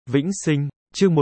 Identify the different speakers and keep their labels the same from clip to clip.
Speaker 1: Vĩnh sinh, chương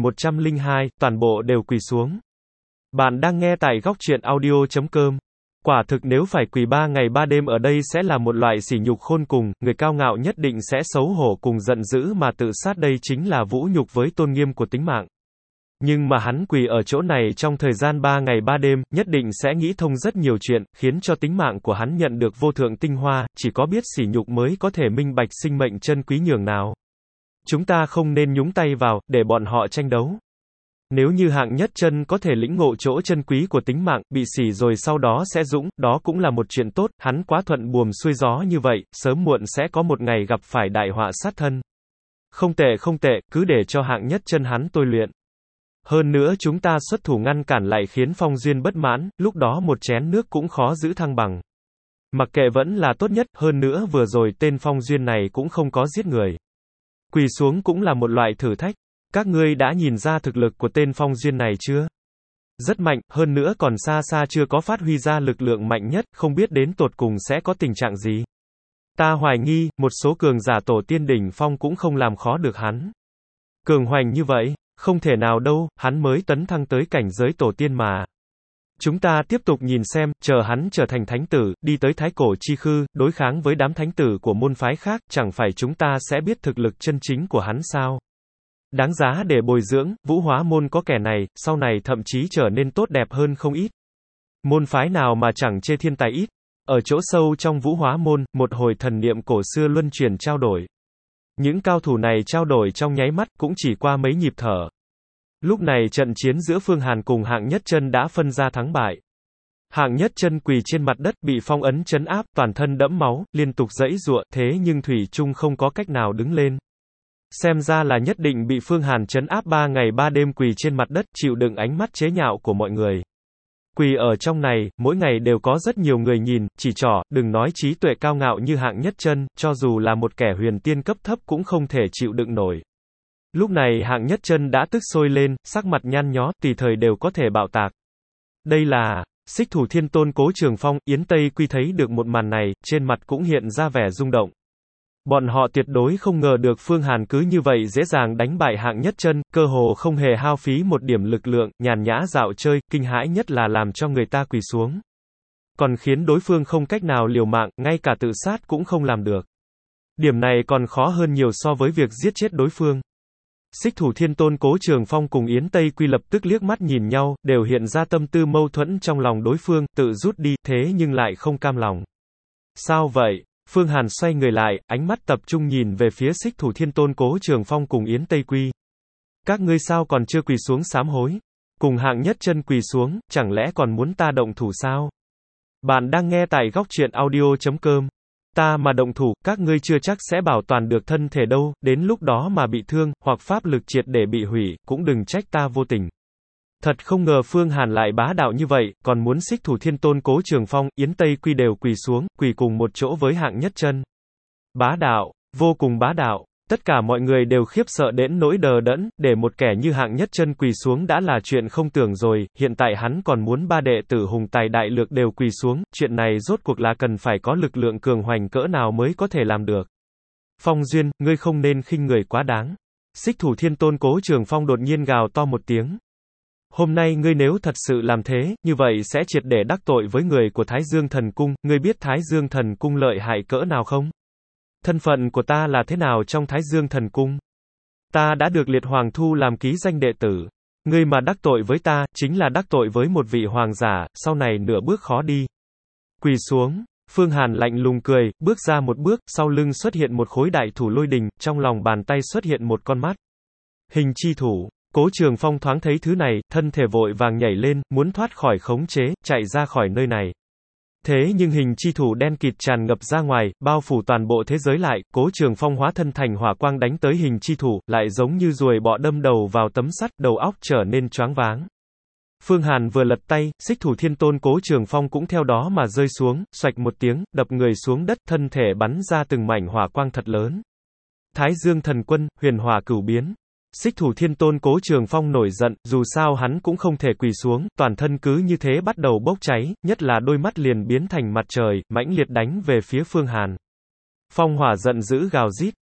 Speaker 1: 1102, toàn bộ đều quỳ xuống. Bạn đang nghe tại góc truyện audio.com. Quả thực nếu phải quỳ 3 ngày 3 đêm ở đây sẽ là một loại sỉ nhục khôn cùng, người cao ngạo nhất định sẽ xấu hổ cùng giận dữ mà tự sát, đây chính là vũ nhục với tôn nghiêm của tính mạng. Nhưng mà hắn quỳ ở chỗ này trong thời gian 3 ngày 3 đêm, nhất định sẽ nghĩ thông rất nhiều chuyện, khiến cho tính mạng của hắn nhận được vô thượng tinh hoa, chỉ có biết sỉ nhục mới có thể minh bạch sinh mệnh chân quý nhường nào. Chúng ta không nên nhúng tay vào, để bọn họ tranh đấu. Nếu như Hạng Nhất Chân có thể lĩnh ngộ chỗ chân quý của tính mạng, bị sỉ rồi sau đó sẽ dũng, đó cũng là một chuyện tốt, hắn quá thuận buồm xuôi gió như vậy, sớm muộn sẽ có một ngày gặp phải đại họa sát thân. Không tệ, cứ để cho Hạng Nhất Chân hắn tôi luyện. Hơn nữa chúng ta xuất thủ ngăn cản lại khiến Phong Duyên bất mãn, lúc đó một chén nước cũng khó giữ thăng bằng. Mặc kệ vẫn là tốt nhất, hơn nữa vừa rồi tên Phong Duyên này cũng không có giết người. Quỳ xuống cũng là một loại thử thách. Các ngươi đã nhìn ra thực lực của tên Phong Duyên này chưa? Rất mạnh, hơn nữa còn xa xa chưa có phát huy ra lực lượng mạnh nhất, không biết đến tột cùng sẽ có tình trạng gì. Ta hoài nghi, một số cường giả tổ tiên đỉnh phong cũng không làm khó được hắn. Cường hoành như vậy, không thể nào đâu, hắn mới tấn thăng tới cảnh giới tổ tiên mà. Chúng ta tiếp tục nhìn xem, chờ hắn trở thành thánh tử, đi tới Thái Cổ Chi Khư, đối kháng với đám thánh tử của môn phái khác, chẳng phải chúng ta sẽ biết thực lực chân chính của hắn sao? Đáng giá để bồi dưỡng, Vũ Hóa môn có kẻ này, sau này thậm chí trở nên tốt đẹp hơn không ít. Môn phái nào mà chẳng chê thiên tài ít. Ở chỗ sâu trong Vũ Hóa môn, một hồi thần niệm cổ xưa luân chuyển trao đổi. Những cao thủ này trao đổi trong nháy mắt, cũng chỉ qua mấy nhịp thở. Lúc này trận chiến giữa Phương Hàn cùng Hạng Nhất Chân đã phân ra thắng bại. Hạng Nhất Chân quỳ trên mặt đất, bị phong ấn trấn áp, toàn thân đẫm máu, liên tục giãy giụa, thế nhưng thủy chung không có cách nào đứng lên. Xem ra là nhất định bị Phương Hàn trấn áp 3 ngày 3 đêm quỳ trên mặt đất, chịu đựng ánh mắt chế nhạo của mọi người. Quỳ ở trong này, mỗi ngày đều có rất nhiều người nhìn, chỉ trỏ, đừng nói trí tuệ cao ngạo như Hạng Nhất Chân, cho dù là một kẻ huyền tiên cấp thấp cũng không thể chịu đựng nổi. Lúc này Hạng Nhất Chân đã tức sôi lên, sắc mặt nhăn nhó, tùy thời đều có thể bạo tạc. Đây là Xích Thủ Thiên Tôn Cố Trường Phong, Yến Tây Quy thấy được một màn này, trên mặt cũng hiện ra vẻ rung động. Bọn họ tuyệt đối không ngờ được Phương Hàn cứ như vậy dễ dàng đánh bại Hạng Nhất Chân, cơ hồ không hề hao phí một điểm lực lượng, nhàn nhã dạo chơi, kinh hãi nhất là làm cho người ta quỳ xuống. Còn khiến đối phương không cách nào liều mạng, ngay cả tự sát cũng không làm được. Điểm này còn khó hơn nhiều so với việc giết chết đối phương. Xích Thủ Thiên Tôn Cố Trường Phong cùng Yến Tây Quy lập tức liếc mắt nhìn nhau, đều hiện ra tâm tư mâu thuẫn trong lòng đối phương, tự rút đi, thế nhưng lại không cam lòng. Sao vậy? Phương Hàn xoay người lại, ánh mắt tập trung nhìn về phía Xích Thủ Thiên Tôn Cố Trường Phong cùng Yến Tây Quy. Các ngươi sao còn chưa quỳ xuống sám hối? Cùng Hạng Nhất Chân quỳ xuống, chẳng lẽ còn muốn ta động thủ sao? Bạn đang nghe tại góc truyện audio.com. Ta mà động thủ, các ngươi chưa chắc sẽ bảo toàn được thân thể đâu, đến lúc đó mà bị thương, hoặc pháp lực triệt để bị hủy, cũng đừng trách ta vô tình. Thật không ngờ Phương Hàn lại bá đạo như vậy, còn muốn Xích Thủ Thiên Tôn Cố Trường Phong, Yến Tây Quy đều quỳ xuống, quỳ cùng một chỗ với Hạng Nhất Chân. Bá đạo, vô cùng bá đạo. Tất cả mọi người đều khiếp sợ đến nỗi đờ đẫn, để một kẻ như Hạng Nhất Chân quỳ xuống đã là chuyện không tưởng rồi, hiện tại hắn còn muốn ba đệ tử hùng tài đại lược đều quỳ xuống, chuyện này rốt cuộc là cần phải có lực lượng cường hoành cỡ nào mới có thể làm được. Phong Duyên, ngươi không nên khinh người quá đáng. Xích Thủ Thiên Tôn Cố Trường Phong đột nhiên gào to một tiếng. Hôm nay ngươi nếu thật sự làm thế, như vậy sẽ triệt để đắc tội với người của Thái Dương Thần Cung, ngươi biết Thái Dương Thần Cung lợi hại cỡ nào không? Thân phận của ta là thế nào trong Thái Dương Thần Cung? Ta đã được Liệt Hoàng thu làm ký danh đệ tử. Ngươi mà đắc tội với ta, chính là đắc tội với một vị hoàng giả, sau này nửa bước khó đi. Quỳ xuống. Phương Hàn lạnh lùng cười, bước ra một bước, sau lưng xuất hiện một khối đại thủ lôi đình, trong lòng bàn tay xuất hiện một con mắt. Hình chi thủ. Cố Trường Phong thoáng thấy thứ này, thân thể vội vàng nhảy lên, muốn thoát khỏi khống chế, chạy ra khỏi nơi này. Thế nhưng hình chi thủ đen kịt tràn ngập ra ngoài, bao phủ toàn bộ thế giới lại, Cố Trường Phong hóa thân thành hỏa quang đánh tới hình chi thủ, lại giống như ruồi bọ đâm đầu vào tấm sắt, đầu óc trở nên choáng váng. Phương Hàn vừa lật tay, Xích Thủ Thiên Tôn Cố Trường Phong cũng theo đó mà rơi xuống, xoạch một tiếng, đập người xuống đất, thân thể bắn ra từng mảnh hỏa quang thật lớn. Thái Dương Thần Quân, huyền hỏa cửu biến. Xích Thủ Thiên Tôn Cố Trường Phong nổi giận, dù sao hắn cũng không thể quỳ xuống, toàn thân cứ như thế bắt đầu bốc cháy, nhất là đôi mắt liền biến thành mặt trời, mãnh liệt đánh về phía Phương Hàn. Phong hỏa giận dữ gào rít.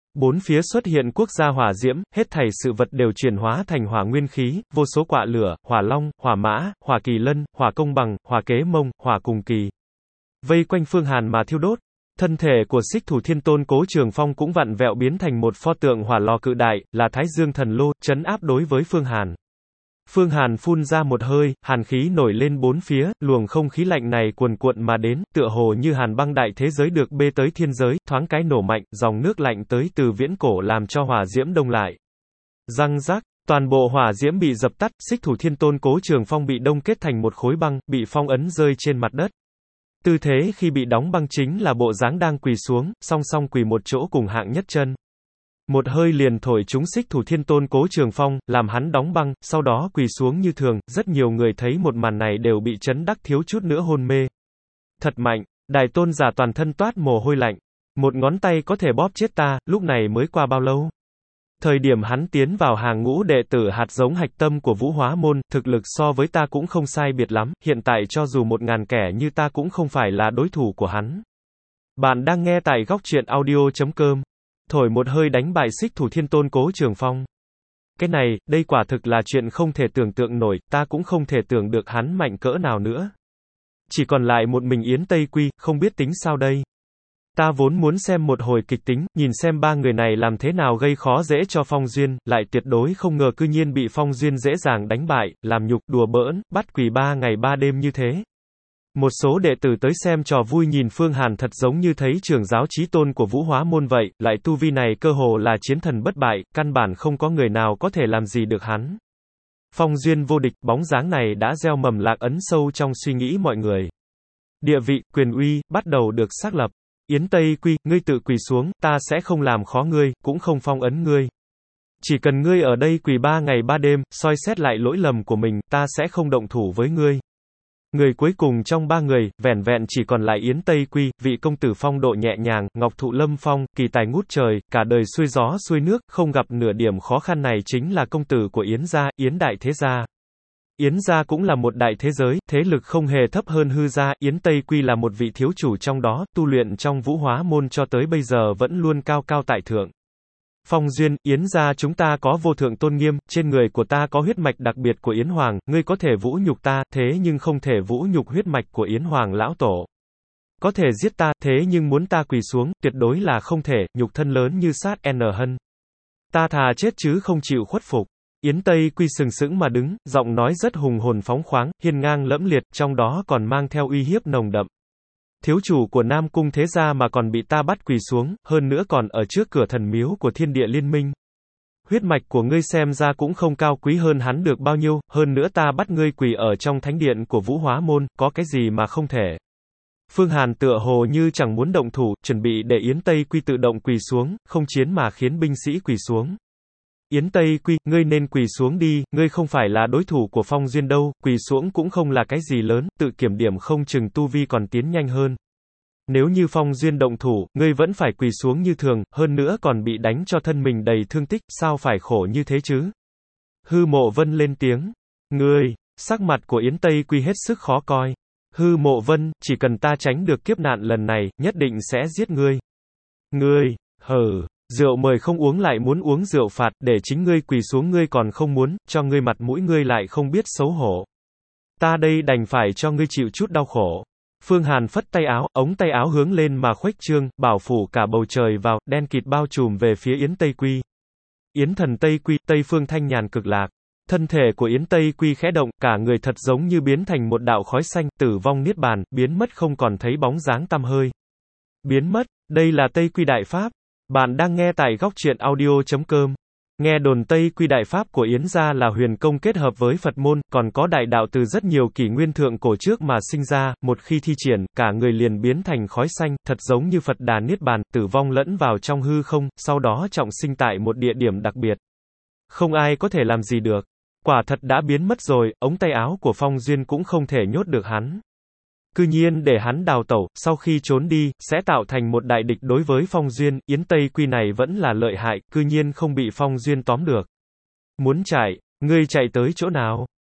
Speaker 1: Bốn phía xuất hiện quốc gia hỏa diễm, hết thảy sự vật đều chuyển hóa thành hỏa nguyên khí, vô số quạ lửa, hỏa long, hỏa mã, hỏa kỳ lân, hỏa công bằng, hỏa kế mông, hỏa cùng kỳ. Vây quanh Phương Hàn mà thiêu đốt. Thân thể của Xích Thủ Thiên Tôn Cố Trường Phong cũng vặn vẹo biến thành một pho tượng hỏa lò cự đại, là Thái Dương Thần Lô, trấn áp đối với Phương Hàn. Phương Hàn phun ra một hơi, hàn khí nổi lên bốn phía, luồng không khí lạnh này cuồn cuộn mà đến, tựa hồ như hàn băng đại thế giới được bê tới thiên giới, thoáng cái nổ mạnh, dòng nước lạnh tới từ viễn cổ làm cho hỏa diễm đông lại. Răng rắc, toàn bộ hỏa diễm bị dập tắt, Xích Thủ Thiên Tôn Cố Trường Phong bị đông kết thành một khối băng, bị phong ấn rơi trên mặt đất. Tư thế khi bị đóng băng chính là bộ dáng đang quỳ xuống, song song quỳ một chỗ cùng hạng nhất chân. Một hơi liền thổi trúng Xích Thủ Thiên Tôn Cố Trường Phong, làm hắn đóng băng, sau đó quỳ xuống như thường, rất nhiều người thấy một màn này đều bị chấn đắc thiếu chút nữa hôn mê. Thật mạnh, Đại Tôn giả toàn thân toát mồ hôi lạnh. Một ngón tay có thể bóp chết ta, lúc này mới qua bao lâu? Thời điểm hắn tiến vào hàng ngũ đệ tử hạt giống hạch tâm của Vũ Hóa Môn, thực lực so với ta cũng không sai biệt lắm, hiện tại cho dù 1000 kẻ như ta cũng không phải là đối thủ của hắn. Bạn đang nghe tại góc truyện audio.com. Thổi một hơi đánh bại Xích Thủ Thiên Tôn Cố Trường Phong. Cái này, đây quả thực là chuyện không thể tưởng tượng nổi, ta cũng không thể tưởng được hắn mạnh cỡ nào nữa. Chỉ còn lại một mình Yến Tây Quy, không biết tính sao đây. Ta vốn muốn xem một hồi kịch tính, nhìn xem ba người này làm thế nào gây khó dễ cho Phong Duyên, lại tuyệt đối không ngờ cư nhiên bị Phong Duyên dễ dàng đánh bại, làm nhục, đùa bỡn, bắt quỳ 3 ngày 3 đêm như thế. Một số đệ tử tới xem trò vui nhìn Phương Hàn thật giống như thấy trưởng giáo chí tôn của Vũ Hóa Môn vậy, lại tu vi này cơ hồ là chiến thần bất bại, căn bản không có người nào có thể làm gì được hắn. Phong Duyên vô địch, bóng dáng này đã gieo mầm lạc ấn sâu trong suy nghĩ mọi người. Địa vị, quyền uy, bắt đầu được xác lập. Yến Tây Quy, ngươi tự quỳ xuống, ta sẽ không làm khó ngươi, cũng không phong ấn ngươi. Chỉ cần ngươi ở đây quỳ 3 ngày 3 đêm, soi xét lại lỗi lầm của mình, ta sẽ không động thủ với ngươi. Người cuối cùng trong ba người, vẻn vẹn chỉ còn lại Yến Tây Quy, vị công tử phong độ nhẹ nhàng, ngọc thụ lâm phong, kỳ tài ngút trời, cả đời xuôi gió xuôi nước, không gặp nửa điểm khó khăn này chính là công tử của Yến gia, Yến đại thế gia. Yến gia cũng là một đại thế giới, thế lực không hề thấp hơn hư gia, Yến Tây Quy là một vị thiếu chủ trong đó, tu luyện trong Vũ Hóa Môn cho tới bây giờ vẫn luôn cao cao tại thượng. Phong Duyên, Yến gia chúng ta có vô thượng tôn nghiêm, trên người của ta có huyết mạch đặc biệt của Yến Hoàng, ngươi có thể vũ nhục ta, thế nhưng không thể vũ nhục huyết mạch của Yến Hoàng lão tổ. Có thể giết ta, thế nhưng muốn ta quỳ xuống, tuyệt đối là không thể, nhục thân lớn như sát N hân. Ta thà chết chứ không chịu khuất phục. Yến Tây Quy sừng sững mà đứng, giọng nói rất hùng hồn phóng khoáng, hiên ngang lẫm liệt, trong đó còn mang theo uy hiếp nồng đậm. Thiếu chủ của Nam Cung thế gia mà còn bị ta bắt quỳ xuống, hơn nữa còn ở trước cửa thần miếu của Thiên Địa Liên Minh. Huyết mạch của ngươi xem ra cũng không cao quý hơn hắn được bao nhiêu, hơn nữa ta bắt ngươi quỳ ở trong thánh điện của Vũ Hóa Môn, có cái gì mà không thể. Phương Hàn tựa hồ như chẳng muốn động thủ, chuẩn bị để Yến Tây Quy tự động quỳ xuống, không chiến mà khiến binh sĩ quỳ xuống. Yến Tây Quy, ngươi nên quỳ xuống đi, ngươi không phải là đối thủ của Phong Duyên đâu, quỳ xuống cũng không là cái gì lớn, tự kiểm điểm không chừng tu vi còn tiến nhanh hơn. Nếu như Phong Duyên động thủ, ngươi vẫn phải quỳ xuống như thường, hơn nữa còn bị đánh cho thân mình đầy thương tích, sao phải khổ như thế chứ? Hư Mộ Vân lên tiếng. Ngươi, sắc mặt của Yến Tây Quy hết sức khó coi. Hư Mộ Vân, chỉ cần ta tránh được kiếp nạn lần này, nhất định sẽ giết ngươi. Ngươi, hừ. Rượu mời không uống lại muốn uống rượu phạt, để chính ngươi quỳ xuống ngươi còn không muốn, cho ngươi mặt mũi ngươi lại không biết xấu hổ. Ta đây đành phải cho ngươi chịu chút đau khổ. Phương Hàn phất tay áo, ống tay áo hướng lên mà khuếch trương, bảo phủ cả bầu trời vào, đen kịt bao trùm về phía Yến Tây Quy. Yến thần Tây Quy, Tây phương thanh nhàn cực lạc. Thân thể của Yến Tây Quy khẽ động, cả người thật giống như biến thành một đạo khói xanh, tử vong niết bàn, biến mất không còn thấy bóng dáng tăm hơi. Biến mất, đây là Tây Quy Đại Pháp. Bạn đang nghe tại góc truyện audio.com. Nghe đồn Tây Quy Đại Pháp của Yến gia là huyền công kết hợp với Phật môn, còn có đại đạo từ rất nhiều kỷ nguyên thượng cổ trước mà sinh ra, một khi thi triển, cả người liền biến thành khói xanh, thật giống như Phật Đà Niết Bàn, tử vong lẫn vào trong hư không, sau đó trọng sinh tại một địa điểm đặc biệt. Không ai có thể làm gì được. Quả thật đã biến mất rồi, ống tay áo của Phong Duyên cũng không thể nhốt được hắn. Cư nhiên để hắn đào tẩu, sau khi trốn đi, sẽ tạo thành một đại địch đối với Phong Duyên, Yến Tây Quy này vẫn là lợi hại, cư nhiên không bị Phong Duyên tóm được. Muốn chạy, ngươi chạy tới chỗ nào?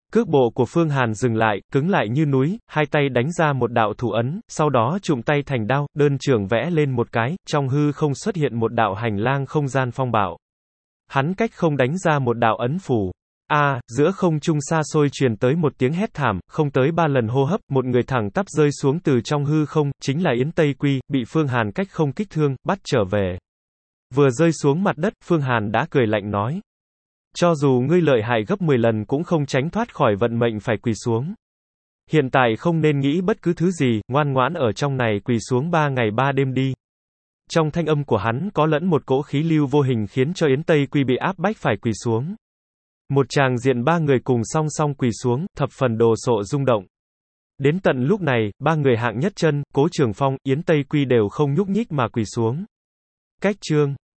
Speaker 1: Cước bộ của Phương Hàn dừng lại, cứng lại như núi, hai tay đánh ra một đạo thủ ấn, sau đó trụm tay thành đao, đơn trường vẽ lên một cái, trong hư không xuất hiện một đạo hành lang không gian phong bạo. Hắn cách không đánh ra một đạo ấn phù. Giữa không trung xa xôi truyền tới một tiếng hét thảm, không tới 3 lần hô hấp, một người thẳng tắp rơi xuống từ trong hư không, chính là Yến Tây Quy, bị Phương Hàn cách không kích thương, bắt trở về. Vừa rơi xuống mặt đất, Phương Hàn đã cười lạnh nói. Cho dù ngươi lợi hại gấp 10 lần cũng không tránh thoát khỏi vận mệnh phải quỳ xuống. Hiện tại không nên nghĩ bất cứ thứ gì, ngoan ngoãn ở trong này quỳ xuống 3 ngày 3 đêm đi. Trong thanh âm của hắn có lẫn một cỗ khí lưu vô hình khiến cho Yến Tây Quy bị áp bách phải quỳ xuống. Một tràng diện 3 người cùng song song quỳ xuống, thập phần đồ sộ rung động. Đến tận lúc này, 3 người hạng nhất chân, Cố Trường Phong, Yến Tây Quy đều không nhúc nhích mà quỳ xuống. Cách chương